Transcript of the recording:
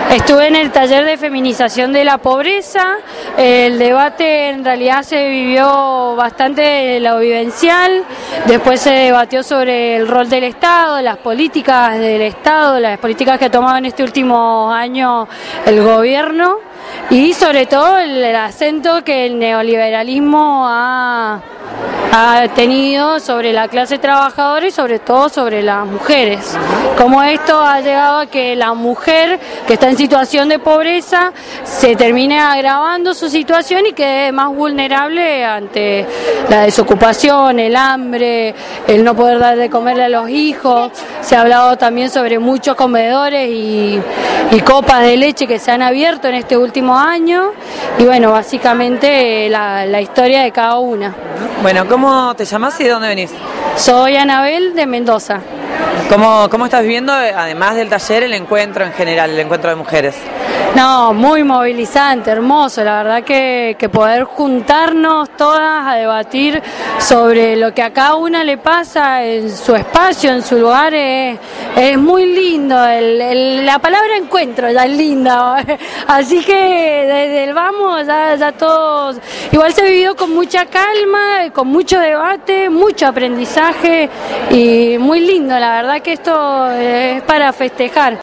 Estuve en el taller de feminización de la pobreza. El debate en realidad se vivió bastante de lo vivencial, después se debatió sobre el rol del Estado, las políticas del Estado, las políticas que ha tomado en este último año el gobierno y sobre todo el acento que el neoliberalismo ha tenido sobre la clase trabajadora y sobre todo sobre las mujeres. Como esto ha llegado a que la mujer que está en situación de pobreza se termine agravando su situación y quede más vulnerable ante la desocupación, el hambre, el no poder dar de comerle a los hijos. Se ha hablado también sobre muchos comedores y copas de leche que se han abierto en este último año y bueno, básicamente la historia de cada una. Bueno, ¿cómo te llamás y de dónde venís? Soy Anabel de Mendoza. ¿Cómo estás viviendo, además del taller, el encuentro en general, el encuentro de mujeres? No, muy movilizante, hermoso, la verdad que poder juntarnos todas a debatir sobre lo que a cada una le pasa en su espacio, en su lugar, es muy lindo, la palabra encuentro ya es linda, así que desde el vamos ya todos, igual se vivió con mucha calma, con mucho debate, mucho aprendizaje y muy lindo, la verdad que esto es para festejar.